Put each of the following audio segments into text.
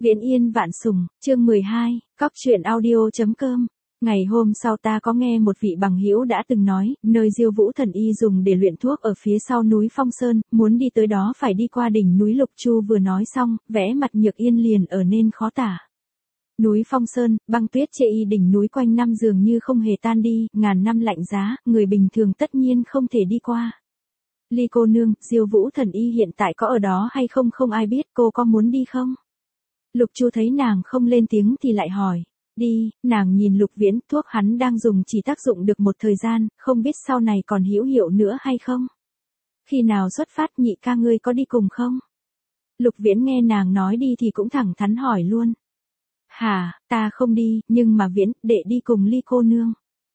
Viễn Yên Vạn Sủng, chương 12, Cóc truyện audio.com. Ngày hôm sau ta có nghe một vị bằng hữu đã từng nói, nơi Diêu Vũ Thần Y dùng để luyện thuốc ở phía sau núi Phong Sơn, muốn đi tới đó phải đi qua đỉnh núi Lục Chu. Vừa nói xong, vẻ mặt Nhược Yên liền ở nên khó tả. Núi Phong Sơn, băng tuyết chê y đỉnh núi quanh năm dường như không hề tan đi, ngàn năm lạnh giá, người bình thường tất nhiên không thể đi qua. Ly cô nương, Diêu Vũ Thần Y hiện tại có ở đó hay không không ai biết, cô có muốn đi không? Lục Chu thấy nàng không lên tiếng thì lại hỏi. Đi, nàng nhìn Lục Viễn, thuốc hắn đang dùng chỉ tác dụng được một thời gian, không biết sau này còn hữu hiệu nữa hay không? Khi nào xuất phát, nhị ca ngươi có đi cùng không? Lục Viễn nghe nàng nói đi thì cũng thẳng thắn hỏi luôn. Hả, ta không đi, nhưng mà Viễn, đệ đi cùng Ly cô nương.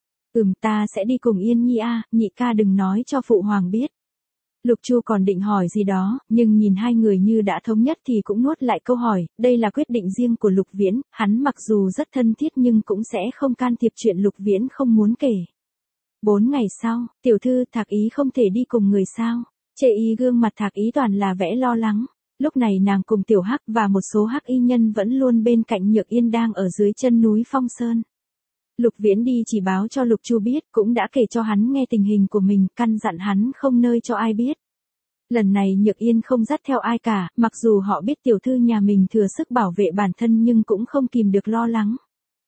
Ta sẽ đi cùng Yên Nhi a, nhị ca đừng nói cho phụ hoàng biết. Lục Chu còn định hỏi gì đó, nhưng nhìn hai người như đã thống nhất thì cũng nuốt lại câu hỏi, đây là quyết định riêng của Lục Viễn, hắn mặc dù rất thân thiết nhưng cũng sẽ không can thiệp chuyện Lục Viễn không muốn kể. 4 ngày sau, tiểu thư Thạc Ý không thể đi cùng người sao? Chê y gương mặt Thạc Ý toàn là vẻ lo lắng. Lúc này nàng cùng Tiểu Hắc và một số hắc y nhân vẫn luôn bên cạnh Nhược Yên đang ở dưới chân núi Phong Sơn. Lục Viễn đi chỉ báo cho Lục Chu biết, cũng đã kể cho hắn nghe tình hình của mình, căn dặn hắn không nơi cho ai biết. Lần này Nhược Yên không dắt theo ai cả, mặc dù họ biết tiểu thư nhà mình thừa sức bảo vệ bản thân nhưng cũng không kìm được lo lắng.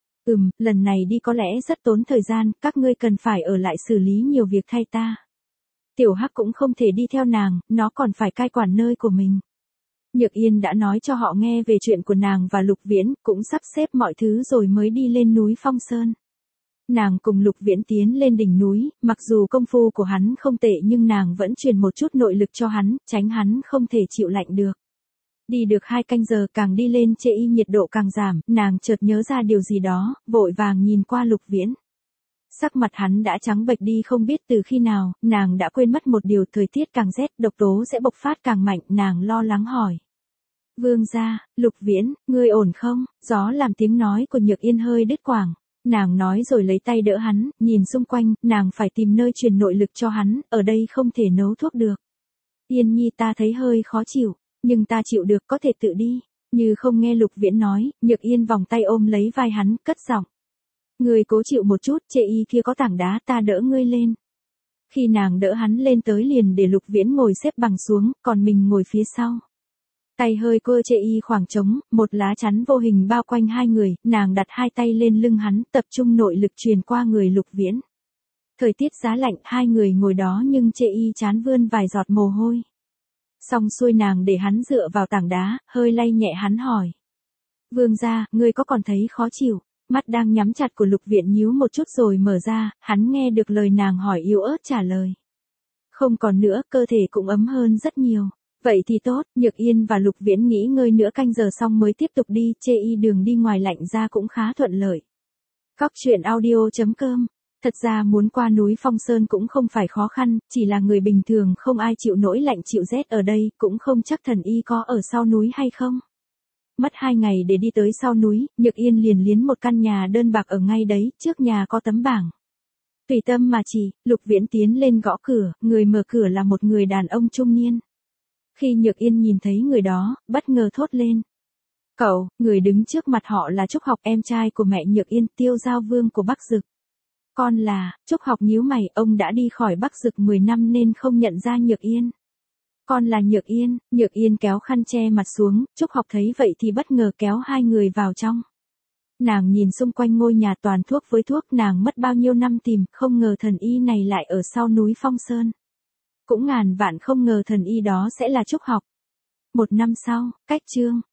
Lần này đi có lẽ rất tốn thời gian, các ngươi cần phải ở lại xử lý nhiều việc thay ta. Tiểu Hắc cũng không thể đi theo nàng, nó còn phải cai quản nơi của mình. Nhược Yên đã nói cho họ nghe về chuyện của nàng và Lục Viễn, cũng sắp xếp mọi thứ rồi mới đi lên núi Phong Sơn. Nàng cùng Lục Viễn tiến lên đỉnh núi, mặc dù công phu của hắn không tệ nhưng nàng vẫn truyền một chút nội lực cho hắn, tránh hắn không thể chịu lạnh được. Đi được 2 canh giờ càng đi lên chê y nhiệt độ càng giảm, nàng chợt nhớ ra điều gì đó, vội vàng nhìn qua Lục Viễn. Sắc mặt hắn đã trắng bệch đi không biết từ khi nào, nàng đã quên mất một điều, thời tiết càng rét, độc tố sẽ bộc phát càng mạnh, nàng lo lắng hỏi. Vương gia, Lục Viễn, ngươi ổn không? Gió làm tiếng nói của Nhược Yên hơi đứt quãng. Nàng nói rồi lấy tay đỡ hắn, nhìn xung quanh, nàng phải tìm nơi truyền nội lực cho hắn, ở đây không thể nấu thuốc được. Yên Nhi ta thấy hơi khó chịu, nhưng ta chịu được, có thể tự đi. Như không nghe Lục Viễn nói, Nhược Yên vòng tay ôm lấy vai hắn, cất giọng. Ngươi cố chịu một chút, chê y kia có tảng đá, ta đỡ ngươi lên. Khi nàng đỡ hắn lên tới liền để Lục Viễn ngồi xếp bằng xuống, còn mình ngồi phía sau. Tay hơi quơ chê y khoảng trống, một lá chắn vô hình bao quanh hai người, nàng đặt 2 tay lên lưng hắn, tập trung nội lực truyền qua người Lục Viễn. Thời tiết giá lạnh, hai người ngồi đó nhưng chê y chán vươn vài giọt mồ hôi. Xong xuôi nàng để hắn dựa vào tảng đá, hơi lay nhẹ hắn hỏi. Vương gia, ngươi có còn thấy khó chịu? Mắt đang nhắm chặt của Lục Viễn nhíu một chút rồi mở ra, hắn nghe được lời nàng hỏi yếu ớt trả lời. Không còn nữa, cơ thể cũng ấm hơn rất nhiều. Vậy thì tốt, Nhược Yên và Lục Viễn nghỉ ngơi nửa canh giờ xong mới tiếp tục đi, chê y đường đi ngoài lạnh ra cũng khá thuận lợi. Cóc truyện audio.com. Thật ra muốn qua núi Phong Sơn cũng không phải khó khăn, chỉ là người bình thường không ai chịu nổi lạnh chịu rét ở đây, cũng không chắc thần y có ở sau núi hay không. Mất 2 ngày để đi tới sau núi, Nhược Yên liền liến một căn nhà đơn bạc ở ngay đấy, trước nhà có tấm bảng. Tùy tâm mà chỉ, Lục Viễn tiến lên gõ cửa, người mở cửa là một người đàn ông trung niên. Khi Nhược Yên nhìn thấy người đó, bất ngờ thốt lên. Cậu, người đứng trước mặt họ là Trúc Học, em trai của mẹ Nhược Yên, Tiêu Giao Vương của Bắc Dực. Con là, Trúc Học nhíu mày, ông đã đi khỏi Bắc Dực 10 năm nên không nhận ra Nhược Yên. Con là Nhược Yên kéo khăn che mặt xuống, Trúc Học thấy vậy thì bất ngờ kéo hai người vào trong. Nàng nhìn xung quanh ngôi nhà toàn thuốc với thuốc, nàng mất bao nhiêu năm tìm, không ngờ thần y này lại ở sau núi Phong Sơn. Cũng ngàn vạn không ngờ thần y đó sẽ là Trúc Học. 1 năm sau, cách chương,